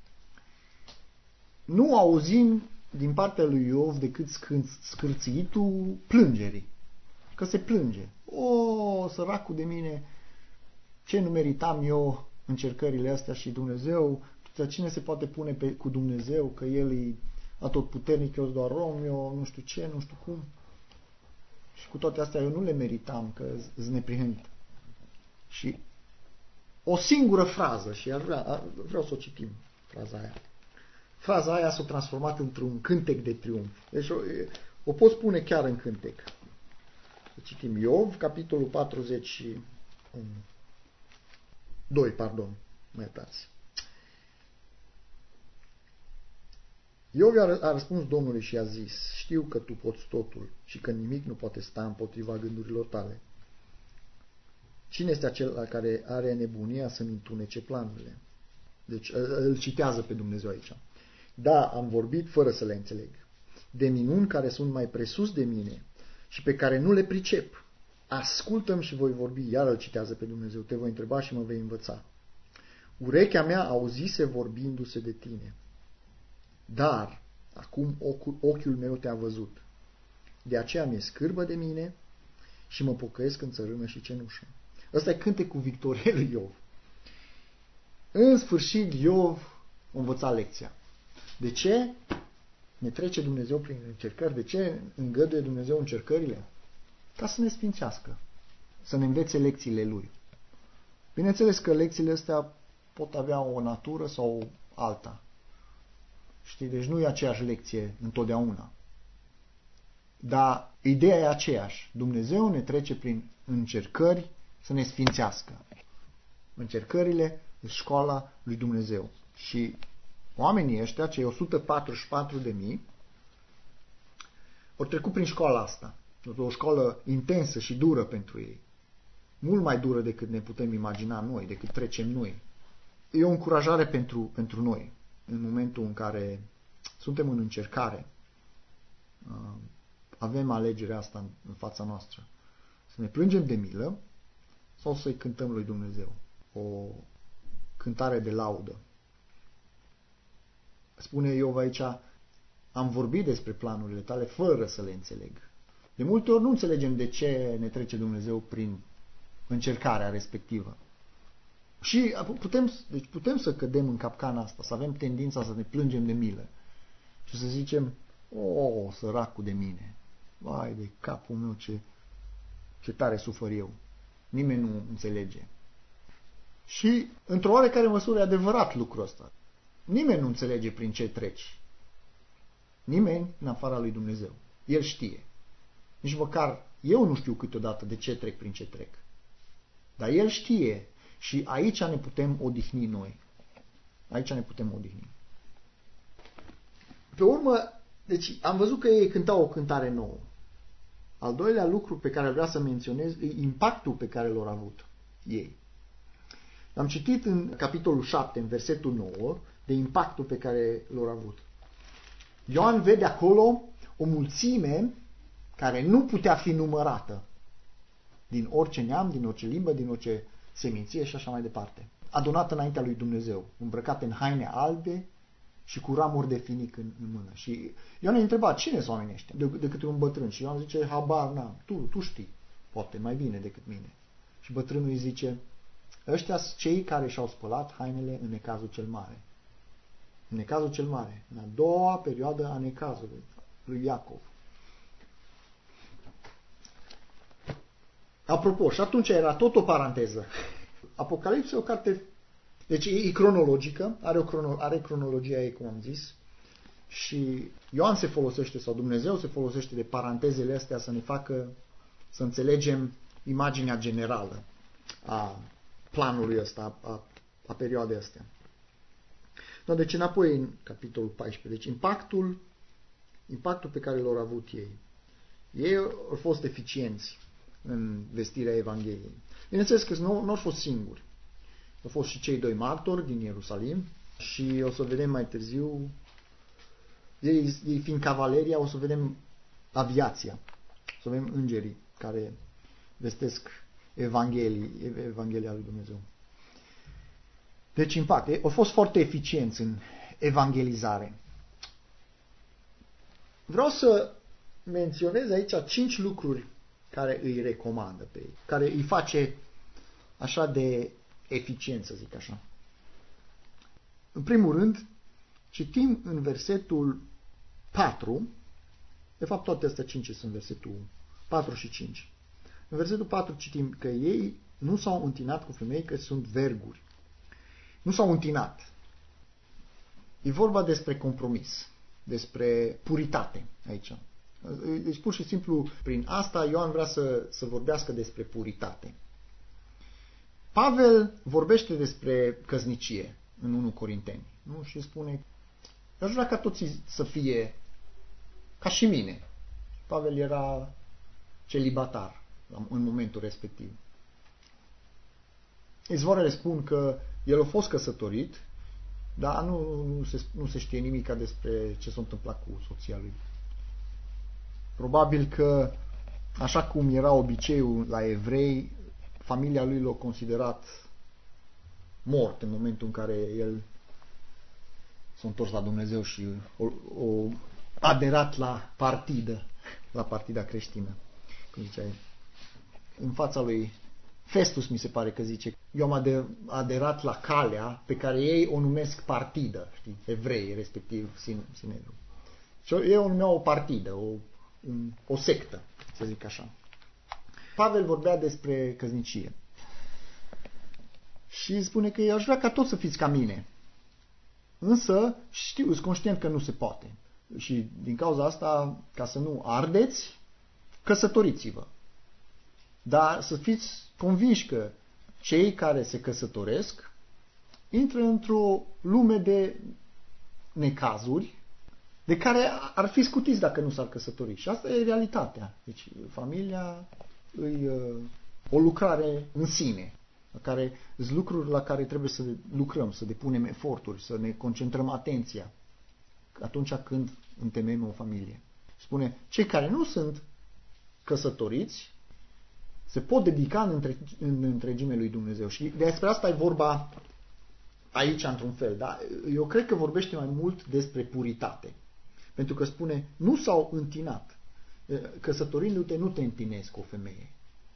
nu auzim din partea lui Iov decât scârțitul plângerii. Că se plânge. O, săracul de mine, ce nu meritam eu încercările astea și Dumnezeu, cine se poate pune pe, cu Dumnezeu, că El e atotputernic, eu sunt doar om, eu nu știu ce, nu știu cum. Și cu toate astea eu nu le meritam, că sunt neprihănit. Și o singură frază, și ar vrea, ar, vreau să o citim, fraza aia. Fraza aia s-a transformat într-un cântec de triumf. Deci o, o pot spune chiar în cântec. Să citim Iov, capitolul patruzeci și doi, pardon, mă iertați. Iov a răspuns Domnului și a zis: știu că tu poți totul și că nimic nu poate sta împotriva gândurilor tale. Cine este acela care are nebunia să-mi întunece planurile? Deci îl citează pe Dumnezeu aici. Da, am vorbit fără să le înțeleg. De minuni care sunt mai presus de mine și pe care nu le pricep. Ascultă-mi și voi vorbi. Iar îl citează pe Dumnezeu. Te voi întreba și mă vei învăța. Urechea mea auzise vorbindu-se de tine. Dar acum ochiul meu te-a văzut. De aceea mi-e scârbă de mine și mă pocăiesc în țărână și cenușă. Ăsta e cântecul victoriei lui Iov. În sfârșit, Iov a învățat lecția. De ce ne trece Dumnezeu prin încercări? De ce îngăduie Dumnezeu încercările? Ca să ne sfințească, să ne învețe lecțiile Lui. Bineînțeles că lecțiile astea pot avea o natură sau alta. Știi? Deci nu e aceeași lecție întotdeauna. Dar ideea e aceeași. Dumnezeu ne trece prin încercări să ne sfințească. Încercările sunt școala lui Dumnezeu. Și oamenii ăștia, cei o sută patruzeci și patru de mii, au trecut prin școala asta. O școală intensă și dură pentru ei. Mult mai dură decât ne putem imagina noi, decât trecem noi. E o încurajare pentru, pentru noi. În momentul în care suntem în încercare, avem alegerea asta în fața noastră. Să ne plângem de milă sau să-i cântăm lui Dumnezeu. O cântare de laudă. Spune Iov aici: am vorbit despre planurile tale fără să le înțeleg. De multe ori nu înțelegem de ce ne trece Dumnezeu prin încercarea respectivă. Și putem, deci putem să cădem în capcana asta, să avem tendința să ne plângem de milă și să zicem: o, săracul de mine, vai de capul meu, ce, ce tare sufăr eu. Nimeni nu înțelege. Și într-o oarecare măsură e adevărat lucrul ăsta. Nimeni nu înțelege prin ce treci. Nimeni în afara lui Dumnezeu. El știe. Nici măcar eu nu știu câteodată de ce trec prin ce trec. Dar El știe. Și aici ne putem odihni noi. Aici ne putem odihni. Pe urmă, deci am văzut că ei cântau o cântare nouă. Al doilea lucru pe care vreau să menționez e impactul pe care l-au avut ei. Am citit în capitolul șapte, în versetul nouă, de impactul pe care l-au avut. Ioan vede acolo o mulțime care nu putea fi numărată. Din orice neam, din orice limbă, din orice seminție și așa mai departe. Adunată înaintea lui Dumnezeu, îmbrăcate în haine albe și cu ramuri de finic în, în mână. Și Ioan îi întreba: cine sunt oamenii ăștia? De, de către un bătrân. Și Ioan zice: habar n-am, tu, tu știi, poate mai bine decât mine. Și bătrânul îi zice: ăștia sunt cei care și-au spălat hainele în necazul cel mare. În necazul cel mare, în a doua perioadă a necazului lui Iacov. Apropo, și atunci era tot o paranteză. Apocalipsa e o carte, deci e cronologică, are, o crono, are cronologia ei, cum am zis, și Ioan se folosește, sau Dumnezeu se folosește de parantezele astea să ne facă să înțelegem imaginea generală a planului ăsta, a, a perioadei astea. No, deci înapoi în capitolul paisprezece, deci impactul, impactul pe care l-au avut ei. Ei au fost eficienți în vestirea Evangheliei. Bineînțeles că nu, nu au fost singuri. Au fost și cei doi martori din Ierusalim și o să vedem mai târziu, ei, ei fiind cavaleria, o să vedem aviația. să avem îngerii care vestesc Evanghelii, Evanghelia lui Dumnezeu. Deci impact. Au fost foarte eficienți în evangelizare. Vreau să menționez aici cinci lucruri care îi recomandă pe ei, care îi face așa de eficient, să zic așa. În primul rând, citim în versetul patru, de fapt toate astea cinci sunt versetul patru și cinci. În versetul patru citim că ei nu s-au întinat cu femei, că sunt verguri. Nu s-au întinat. E vorba despre compromis, despre puritate aici. Deci pur și simplu prin asta Ioan vrea să, să vorbească despre puritate. Pavel vorbește despre căsnicie în unu Corinteni, nu? Și spune, aș vrea ca toți să fie ca și mine. Pavel era celibatar în momentul respectiv. Izvoarele spun că el a fost căsătorit, dar nu, nu, se, nu se știe nimic despre ce s-a întâmplat cu soția lui. Probabil că, așa cum era obiceiul la evrei, familia lui l-a considerat mort în momentul în care el s-a întors la Dumnezeu și a aderat la partidă, la partida creștină. Cum ziceai, în fața lui Festus, mi se pare că zice, eu am aderat la calea pe care ei o numesc partidă, știi, evrei, respectiv Sinedru. Și ei o numeau o partidă, o, un, o sectă, să zic așa. Pavel vorbea despre căsnicie și spune că eu aș vrea ca toți să fiți ca mine. Însă știu, sunt conștient că nu se poate. Și din cauza asta, ca să nu ardeți, căsătoriți-vă. Dar să fiți convinși că cei care se căsătoresc intră într-o lume de necazuri de care ar fi scutiți dacă nu s-ar căsători. Și asta e realitatea. Deci familia e o lucrare în sine, la care sunt lucruri la care trebuie să lucrăm, să depunem eforturi, să ne concentrăm atenția atunci când întemeiem o familie. Spune, cei care nu sunt căsătoriți se pot dedica în, între, în întregime lui Dumnezeu. Și despre asta e vorba aici, într-un fel. Da? Eu cred că vorbește mai mult despre puritate. Pentru că spune, nu s-au întinat. Căsătorindu-te, nu te întinezi cu o femeie.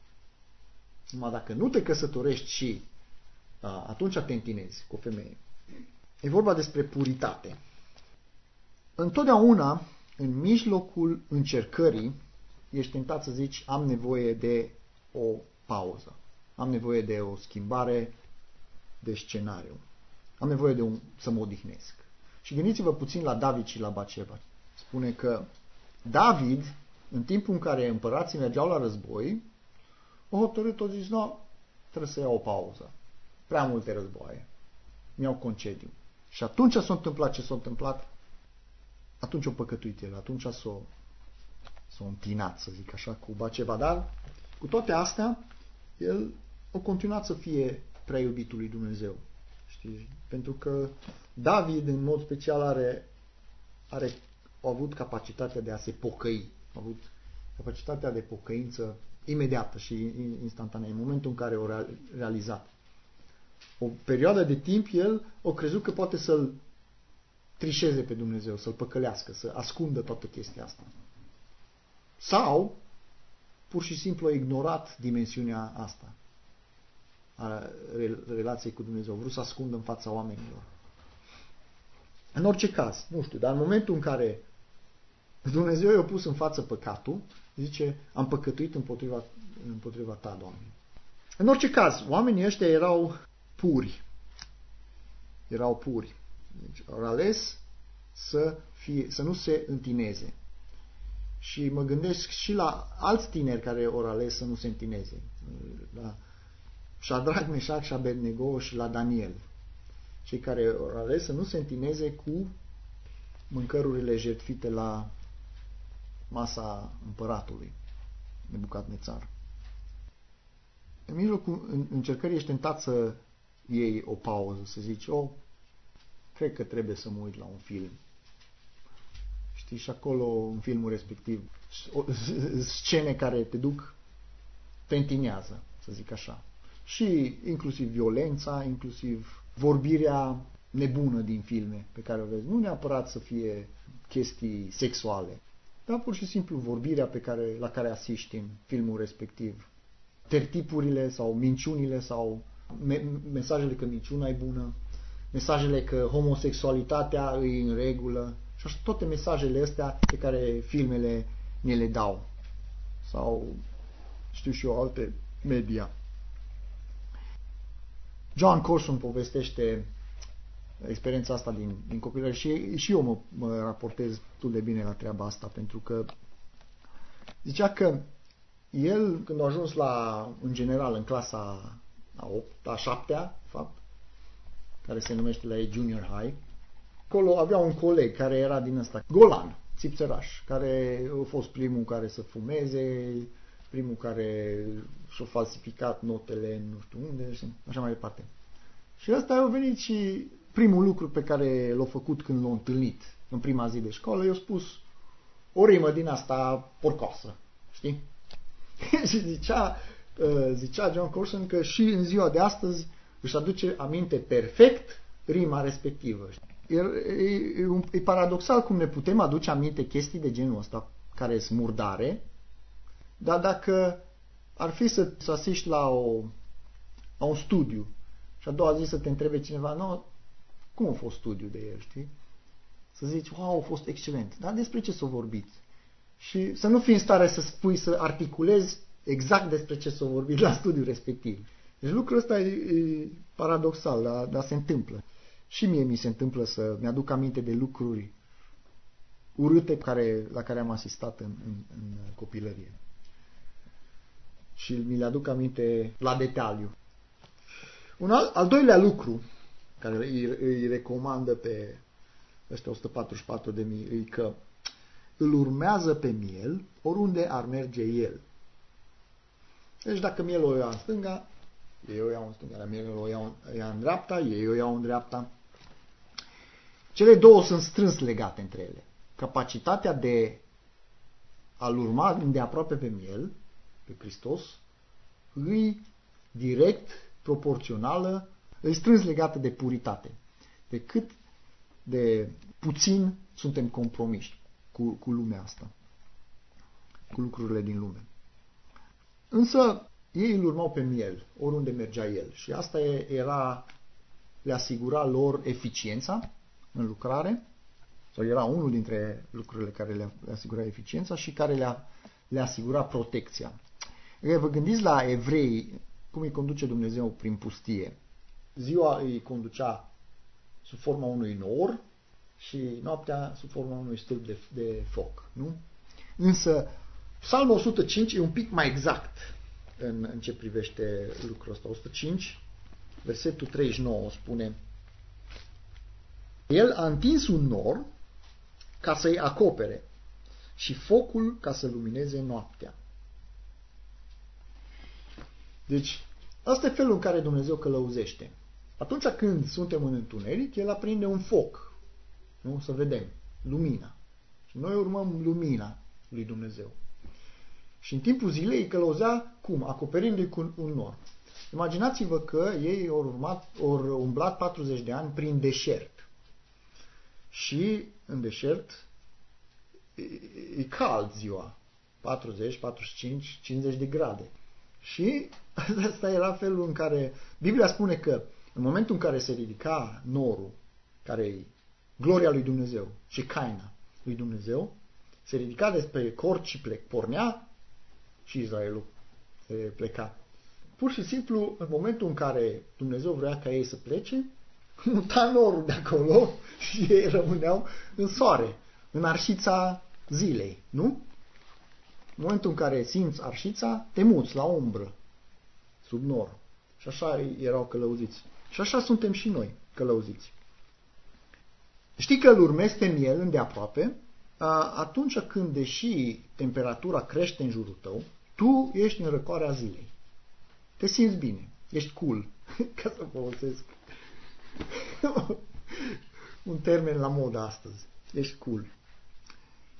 Numai dacă nu te căsătorești și a, atunci te întinezi cu o femeie. E vorba despre puritate. Întotdeauna, în mijlocul încercării, ești tentat să zici, am nevoie de o pauză. Am nevoie de o schimbare de scenariu. Am nevoie de un, să mă odihnesc. Și gândiți-vă puțin la David și la Baceva. Spune că David, în timpul în care împărații mergeau la război, o hotărât, o zis, no, trebuie să iau o pauză. Prea multe războaie. Mi-au concediu. Și atunci s-a întâmplat ce s-a întâmplat, atunci o păcătuit el, atunci s-a s-a întinat, să zic așa, cu Baceva. Dar, cu toate astea, el a continuat să fie prea iubitul lui Dumnezeu. Știi? Pentru că David, în mod special, are, are, a avut capacitatea de a se pocăi. A avut capacitatea de pocăință imediată și instantanee, în momentul în care o realizat. O perioadă de timp, el a crezut că poate să-l trișeze pe Dumnezeu, să-l păcălească, să ascundă toată chestia asta. Sau, pur și simplu, a ignorat dimensiunea asta a relației cu Dumnezeu. A vrut să ascundă în fața oamenilor. În orice caz, nu știu, dar în momentul în care Dumnezeu i-a pus în față păcatul, zice, am păcătuit împotriva, împotriva ta, Doamne. În orice caz, oamenii ăștia erau puri. Erau puri. Deci, au ales să, fie, să nu se întineze. Și mă gândesc și la alți tineri care au ales să nu se întineze. La Shadrach, Meșac și Abednego și la Daniel. Cei care au ales să nu se întineze cu mâncărurile jertfite la masa împăratului, Nebucadnețar. În mijlocul încercării ești tentat să iei o pauză, să zici, oh, cred că trebuie să mă uit la un film. Știi? știi, și acolo în filmul respectiv scene care te duc, te întinează, să zic așa. Și inclusiv violența, inclusiv vorbirea nebună din filme pe care o vezi. Nu neapărat să fie chestii sexuale, dar pur și simplu vorbirea pe care, la care asiști în filmul respectiv. Tertipurile sau minciunile sau me- mesajele că minciuna e bună, mesajele că homosexualitatea e în regulă și așa, toate mesajele astea pe care filmele ne le dau. Sau, știu și eu, alte media. John Corson povestește experiența asta din, din copilărie și, și eu mă, mă raportez destul de bine la treaba asta, pentru că zicea că el, când a ajuns la, în general, în clasa a opta, a șaptea, fapt, care se numește la ei Junior High, acolo avea un coleg care era din ăsta, golan, țipțăraș, care a fost primul care să fumeze, primul care și-a falsificat notele nu știu unde și așa mai departe. Și ăsta a venit și primul lucru pe care l-a făcut când l-a întâlnit în prima zi de școală, i-a spus o rimă din asta porcoasă, știi? Și zicea, zicea John Corson că și în ziua de astăzi își aduce aminte perfect rima respectivă. E, e, e paradoxal cum ne putem aduce aminte chestii de genul ăsta, care sunt murdare, dar dacă ar fi să, să asiști la, o, la un studiu și a doua zi să te întrebe cineva, nu, cum a fost studiul de el, știi? Să zici, wow, a fost excelent, dar despre ce s-a vorbit? Și să nu fii în stare să spui, să articulezi exact despre ce s-a vorbit la studiul respectiv. Deci lucrul ăsta e, e paradoxal, dar, dar se întâmplă. Și mie mi se întâmplă să mi-aduc aminte de lucruri urâte care, la care am asistat în, în, în copilărie. Și mi le aduc aminte la detaliu. Un al, al doilea lucru care îi, îi recomandă pe ăștia o sută patruzeci și patru de mii e că îl urmează pe miel oriunde ar merge el. Deci dacă mielul o ia în stânga, ei o iau în stânga, la mielul o iau în, ia în dreapta, ei o iau în dreapta. Cele două sunt strâns legate între ele. Capacitatea de a-l urma îndeaproape pe miel, pe Hristos, îi direct proporțională, îi strâns legată de puritate. De cât de puțin suntem compromiși cu, cu lumea asta, cu lucrurile din lume. Însă ei îl urmau pe miel, oriunde mergea el. Și asta era, le asigura lor eficiența în lucrare, sau era unul dintre lucrurile care le asigura eficiența și care le, le asigura protecția. Vă gândiți la evrei, cum îi conduce Dumnezeu prin pustie. Ziua îi conducea sub forma unui nor și noaptea sub forma unui stâlp de, de foc. Nu? Însă Psalmul o sută cinci e un pic mai exact în, în ce privește lucrul ăsta. o sută cinci, versetul treizeci și nouă spune: El a întins un nor ca să-i acopere și focul ca să lumineze noaptea. Deci, ăsta e felul în care Dumnezeu călăuzește. Atunci când suntem în întuneric, El aprinde un foc. Nu? Să vedem lumina. Și noi urmăm lumina lui Dumnezeu. Și în timpul zilei îi călăuzea cum? Acoperindu-i cu un nor. Imaginați-vă că ei au urmat, au umblat patruzeci de ani prin deșert. Și în deșert e, e cald ziua. patruzeci, patruzeci și cinci, cincizeci de grade. Și asta era felul în care Biblia spune că în momentul în care se ridica norul, care e gloria lui Dumnezeu și caina lui Dumnezeu, se ridica despre corci și plec, pornea și Israelul se pleca. Pur și simplu, în momentul în care Dumnezeu vrea ca ei să plece, muta norul de acolo și ei rămâneau în soare, în arșița zilei, nu? În momentul în care simți arșița, te muți la umbră, sub nor. Și așa erau călăuziți. Și așa suntem și noi călăuziți. Știi că îl urmezi pe miel îndeaproape atunci când, deși temperatura crește în jurul tău, tu ești în răcoarea zilei. Te simți bine. Ești cool. Ca să folosesc un termen la modă astăzi. Ești cool.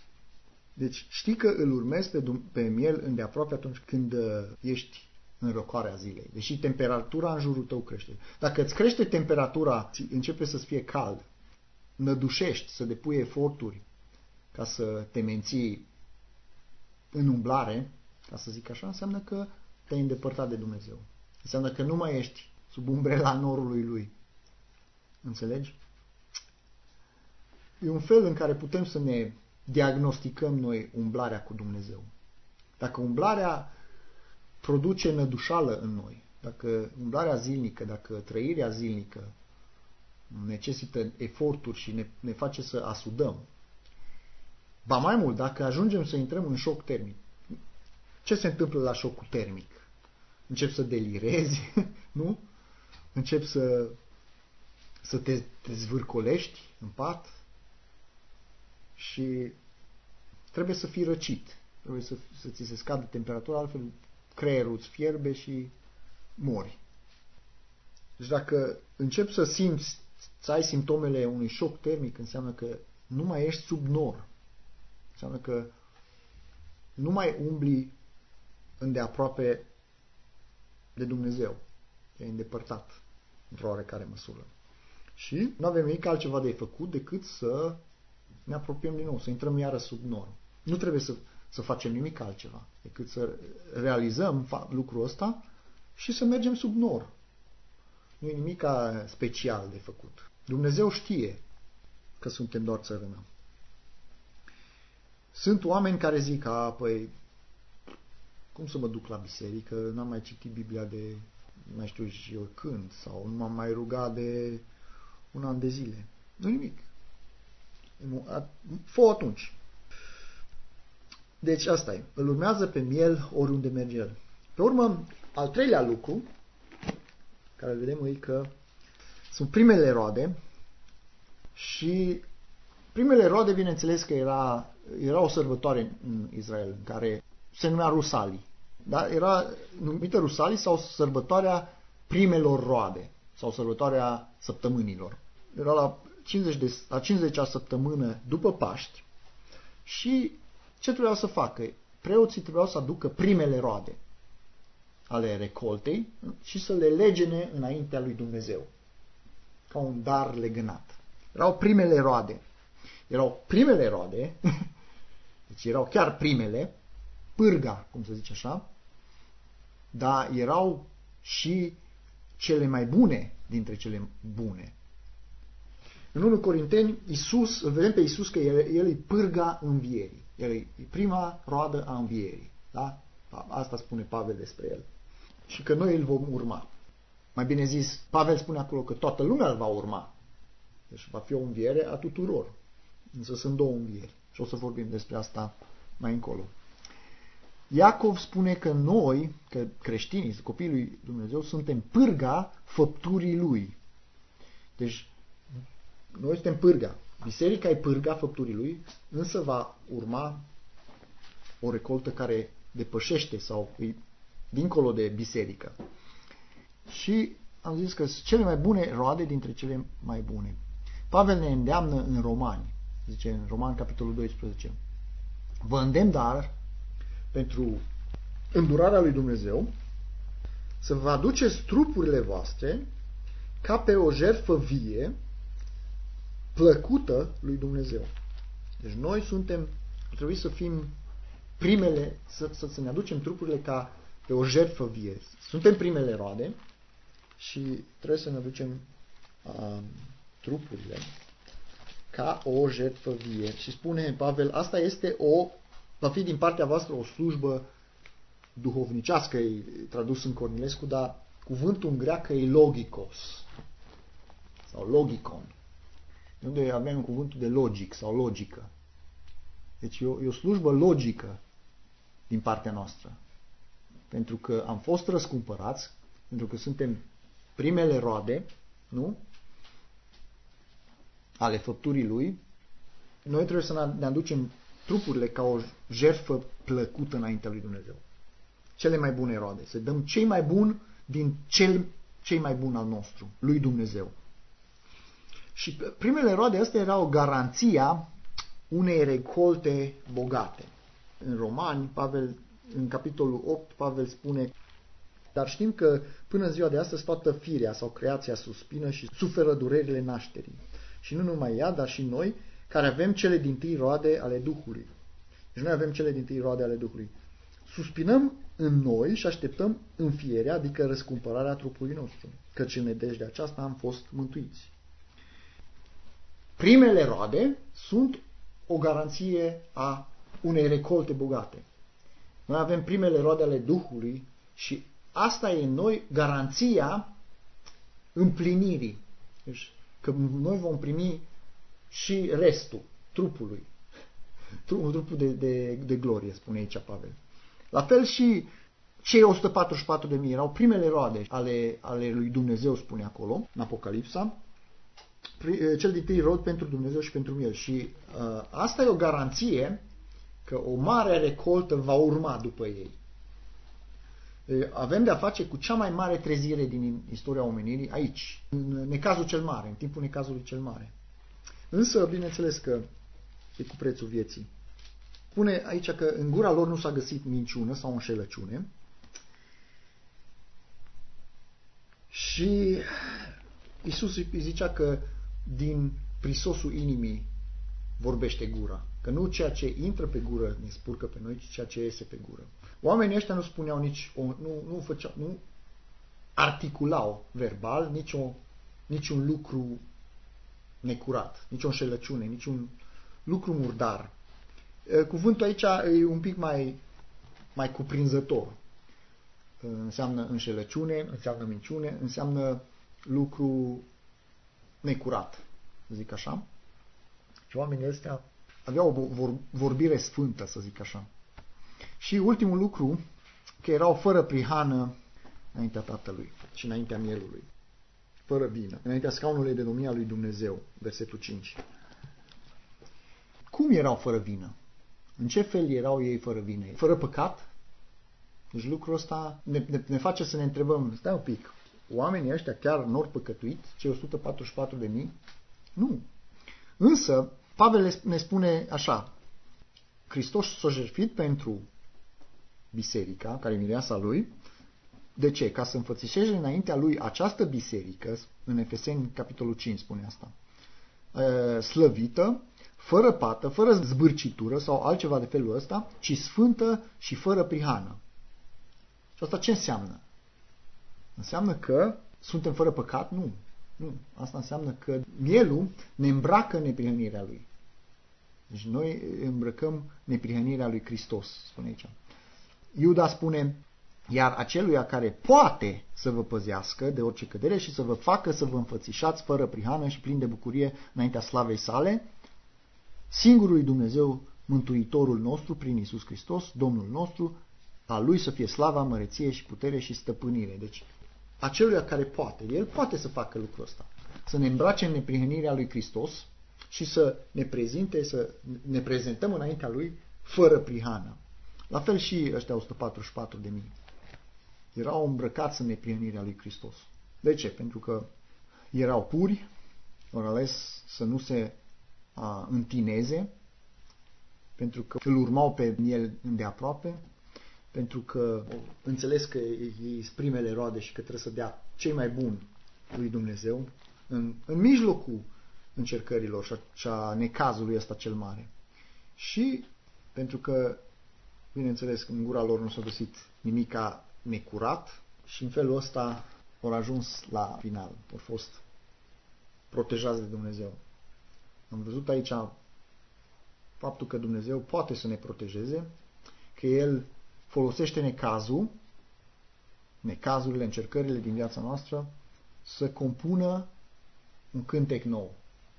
Deci știi că îl urmezi pe, pe miel îndeaproape atunci când ești în răcoarea zilei. Deși temperatura în jurul tău crește. Dacă îți crește temperatura, începe să-ți fie cald, nădușești, să depui eforturi ca să te menții în umblare, ca să zic așa, înseamnă că te-ai îndepărtat de Dumnezeu. Înseamnă că nu mai ești sub umbrela norului Lui. Înțelegi? E un fel în care putem să ne diagnosticăm noi umblarea cu Dumnezeu. Dacă umblarea produce nădușală în noi, dacă umblarea zilnică, dacă trăirea zilnică necesită eforturi și ne, ne face să asudăm, ba mai mult, dacă ajungem să intrăm în șoc termic, ce se întâmplă la șocul termic? Încep să delirezi, nu? Încep să, să te, te zvârcolești în pat și trebuie să fii răcit. Trebuie să, să ți se scadă temperatura, altfel creierul îți fierbe și mori. Deci dacă începi să simți, să ai simptomele unui șoc termic, înseamnă că nu mai ești sub nor. Înseamnă că nu mai umbli îndeaproape de Dumnezeu. E îndepărtat într-o oarecare măsură. Și nu avem nimic altceva de făcut decât să ne apropiem din nou, să intrăm iară sub nor. Nu trebuie să, să facem nimic altceva decât să realizăm lucrul ăsta și să mergem sub nor. Nu e nimic special de făcut. Dumnezeu știe că suntem doar țărână. Sunt oameni care zic, a, păi, cum să mă duc la biserică? N-am mai citit Biblia de, mai știu și eu când, sau nu m-am mai rugat de un an de zile. Nu nimic. Fă atunci. Deci asta e. Îl urmează pe miel oriunde merge el. Pe urmă, al treilea lucru care îl vedem e că sunt primele roade și primele roade, bineînțeles că era, era o sărbătoare în Israel în care se numea Rusalii. Da? Era numită Rusalii sau sărbătoarea primelor roade sau sărbătoarea săptămânilor. Era la, cincizeci de, la cincizecea săptămână după Paști și ce trebuiau să facă? Preoții trebuiau să aducă primele roade ale recoltei și să le legene înaintea lui Dumnezeu, ca un dar legănat. Erau primele roade. Erau primele roade, deci erau chiar primele, pârga, cum se zice așa, dar erau și cele mai bune dintre cele bune. În întâi Corinteni, Iisus, îl vedem pe Iisus că el, el e pârga învierii. El e prima roadă a învierii. Da? Asta spune Pavel despre el. Și că noi îl vom urma. Mai bine zis, Pavel spune acolo că toată lumea îl va urma. Deci va fi o înviere a tuturor. Însă sunt două învieri. Și o să vorbim despre asta mai încolo. Iacov spune că noi, că creștinii, copiii lui Dumnezeu, suntem pârga făpturii lui. Deci, noi suntem pârga. Biserica e pârga făpturii lui, însă va urma o recoltă care depășește sau e dincolo de biserică. Și am zis că sunt cele mai bune roade dintre cele mai bune. Pavel ne îndeamnă în Romani, zice în Romani, capitolul doisprezece. Vă îndemn, dar, pentru îndurarea lui Dumnezeu, să vă aduceți trupurile voastre ca pe o jertfă vie, plăcută lui Dumnezeu. Deci noi suntem, trebuie să fim primele, să, să, să ne aducem trupurile ca pe o jertfă vie. Suntem primele roade și trebuie să ne aducem uh, trupurile ca o jertfă vie. Și spune Pavel, asta este o, va fi din partea voastră o slujbă duhovnicească, e tradus în Cornilescu, dar cuvântul în greacă e logikos sau logikon. Unde avem cuvântul de logic sau logică. Deci e o, e o slujbă logică din partea noastră. Pentru că am fost răscumpărați, pentru că suntem primele roade, nu? Ale făpturii lui, noi trebuie să ne aducem trupurile ca o jertfă plăcută înaintea lui Dumnezeu. Cele mai bune roade. Să dăm cei mai buni din cel cei mai bun al nostru, lui Dumnezeu. Și primele roade astea erau garanția unei recolte bogate. În Romani, Pavel, în capitolul opt, Pavel spune: dar știm că până în ziua de astăzi toată firea sau creația suspină și suferă durerile nașterii. Și nu numai ea, dar și noi, care avem cele dintâi roade ale Duhului. Deci noi avem cele dintâi roade ale Duhului. Suspinăm în noi și așteptăm înfierea, adică răscumpărarea trupului nostru, căci în nădejdea aceasta am fost mântuiți. Primele roade sunt o garanție a unei recolte bogate. Noi avem primele roade ale Duhului și asta e în noi garanția împlinirii. Deci, că noi vom primi și restul trupului. Trupul de, de, de glorie, spune aici Pavel. La fel și cei o sută patruzeci și patru de mii erau primele roade ale, ale lui Dumnezeu, spune acolo, în Apocalipsa. Cel dintâi rod pentru Dumnezeu și pentru el. Și uh, asta e o garanție că o mare recoltă va urma după ei. Avem de-a face cu cea mai mare trezire din istoria omenirii aici, în necazul cel mare, în timpul necazului cel mare. Însă, bineînțeles că e cu prețul vieții. Pune aici că în gura lor nu s-a găsit minciună sau înșelăciune și Iisus îi zicea că din prisosul inimii vorbește gura. Că nu ceea ce intră pe gură ne spurcă pe noi, ci ceea ce iese pe gură. Oamenii ăștia nu spuneau nici, o, nu, nu, făceau, nu articulau verbal nici, o, nici un lucru necurat, nici o înșelăciune, nici un lucru murdar. Cuvântul aici e un pic mai, mai cuprinzător. Înseamnă înșelăciune, înseamnă minciune, înseamnă lucru necurat, să zic așa. Și oamenii ăștia aveau o vorbire sfântă, să zic așa. Și ultimul lucru, că erau fără prihană înaintea Tatălui și înaintea mielului. Fără vină, înaintea scaunului de domnia lui Dumnezeu, versetul cinci. Cum erau fără vină? În ce fel erau ei fără vină? Fără păcat? Deci lucrul ăsta ne, ne, ne face să ne întrebăm, stai un pic, oamenii ăștia chiar n-au păcătuit, cei o sută patruzeci și patru de mii? Nu. Însă, Pavel ne spune așa: Hristos s-a jertfit pentru biserica, care e mireasa lui. De ce? Ca să înfățișeze înaintea lui această biserică, în Efeseni, capitolul cinci spune asta, slăvită, fără pată, fără zbârcitură sau altceva de felul ăsta, ci sfântă și fără prihană. Și asta ce înseamnă? Înseamnă că suntem fără păcat? Nu. Nu. Asta înseamnă că mielul ne îmbracă în neprihănirea lui. Deci noi îmbrăcăm neprihănirea lui Hristos, spune aici. Iuda spune: iar aceluia care poate să vă păzească de orice cădere și să vă facă să vă înfățișați fără prihană și plin de bucurie înaintea slavei sale, singurului Dumnezeu, Mântuitorul nostru, prin Iisus Hristos, Domnul nostru, a Lui să fie slava, măreție și putere și stăpânire. Deci, aceluia care poate, El poate să facă lucrul ăsta, să ne îmbrace în neprihănirea lui Hristos și să ne prezinte, să ne prezentăm înaintea Lui fără prihană. La fel și ăștia o sută patruzeci și patru de mii. Erau îmbrăcați în neprihănirea lui Hristos. De ce? Pentru că erau puri, au ales să nu se a, întineze, pentru că îl urmau pe el îndeaproape, pentru că înțeles că ei sunt primele roade și că trebuie să dea cei mai buni lui Dumnezeu în, în mijlocul încercărilor și a, și a necazului ăsta cel mare. Și pentru că, bineînțeles, în gura lor nu s-a găsit nimica necurat și în felul ăsta au ajuns la final, au fost protejați de Dumnezeu. Am văzut aici faptul că Dumnezeu poate să ne protejeze, că El folosește necazul, necazurile, încercările din viața noastră, să compună un cântec nou.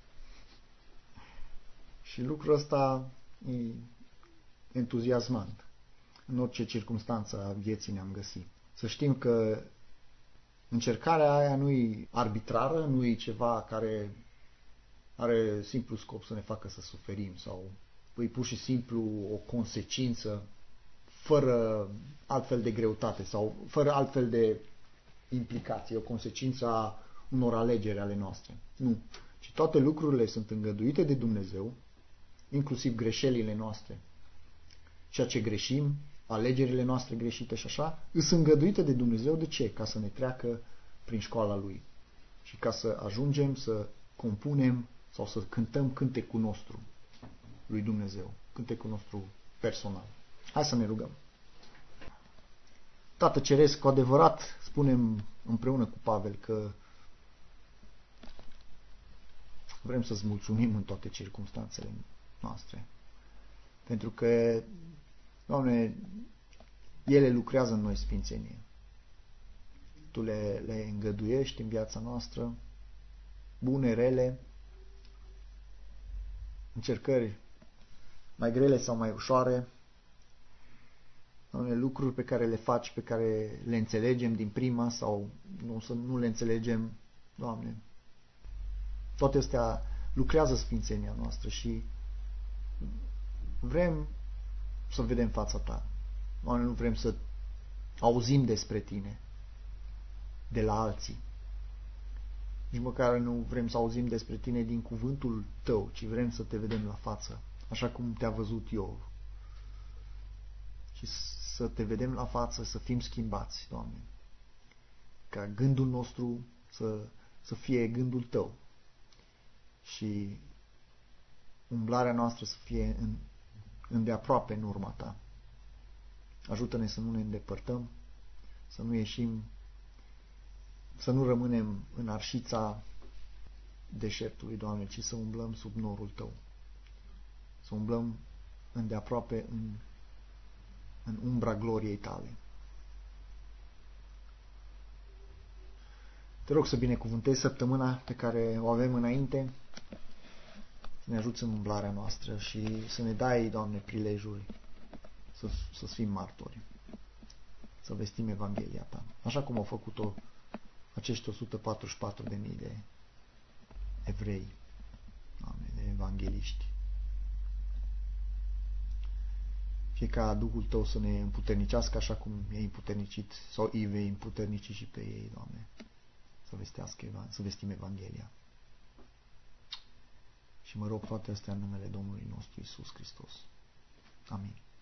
Și lucrul ăsta e entuziasmant. În orice circunstanță a vieții ne-am găsit. Să știm că încercarea aia nu e arbitrară, nu e ceva care are simplu scop să ne facă să suferim sau e pur și simplu o consecință fără altfel de greutate sau fără altfel de implicații, o consecință a unor alegeri ale noastre. Nu. Ci toate lucrurile sunt îngăduite de Dumnezeu, inclusiv greșelile noastre, ceea ce greșim, alegerile noastre greșite și așa, îs îngăduite de Dumnezeu. De ce? Ca să ne treacă prin școala Lui și ca să ajungem să compunem sau să cântăm cântecul nostru lui Dumnezeu, cântecul nostru personal. Hai să ne rugăm. Tată Ceresc, cu adevărat spunem împreună cu Pavel că vrem să-ți mulțumim în toate circumstanțele noastre. Pentru că, Doamne, ele lucrează în noi sfințenie. Tu le, le îngăduiești în viața noastră, bune, rele, încercări mai grele sau mai ușoare, Doamne, lucruri pe care le faci, pe care le înțelegem din prima sau nu, să nu le înțelegem, Doamne. Toate astea lucrează sfințenia noastră și vrem să vedem fața Ta. Doamne, nu vrem să auzim despre Tine de la alții. Nici măcar nu vrem să auzim despre Tine din cuvântul Tău, ci vrem să Te vedem la față, așa cum Te-a văzut Iov. Și să Te vedem la față, să fim schimbați, Doamne. Ca gândul nostru să, să fie gândul Tău. Și umblarea noastră să fie în, îndeaproape în urma Ta. Ajută-ne să nu ne îndepărtăm, să nu ieșim, să nu rămânem în arșița deșertului, Doamne, ci să umblăm sub norul Tău. Să umblăm îndeaproape în, în umbra gloriei Tale. Te rog să binecuvântezi săptămâna pe care o avem înainte, să ne ajuți în umblarea noastră și să ne dai, Doamne, prilejuri să, să fim martori, să vestim Evanghelia Ta, așa cum au făcut-o acești o sută patruzeci și patru de mii de evrei, Doamne, de evangheliști. Fie ca Duhul Tău să ne împuternicească așa cum i-ai împuternicit sau îi vei împuternici și pe ei, Doamne, să vestească, să vestim Evanghelia. Și mă rog toate astea în numele Domnului nostru Iisus Hristos. Amin.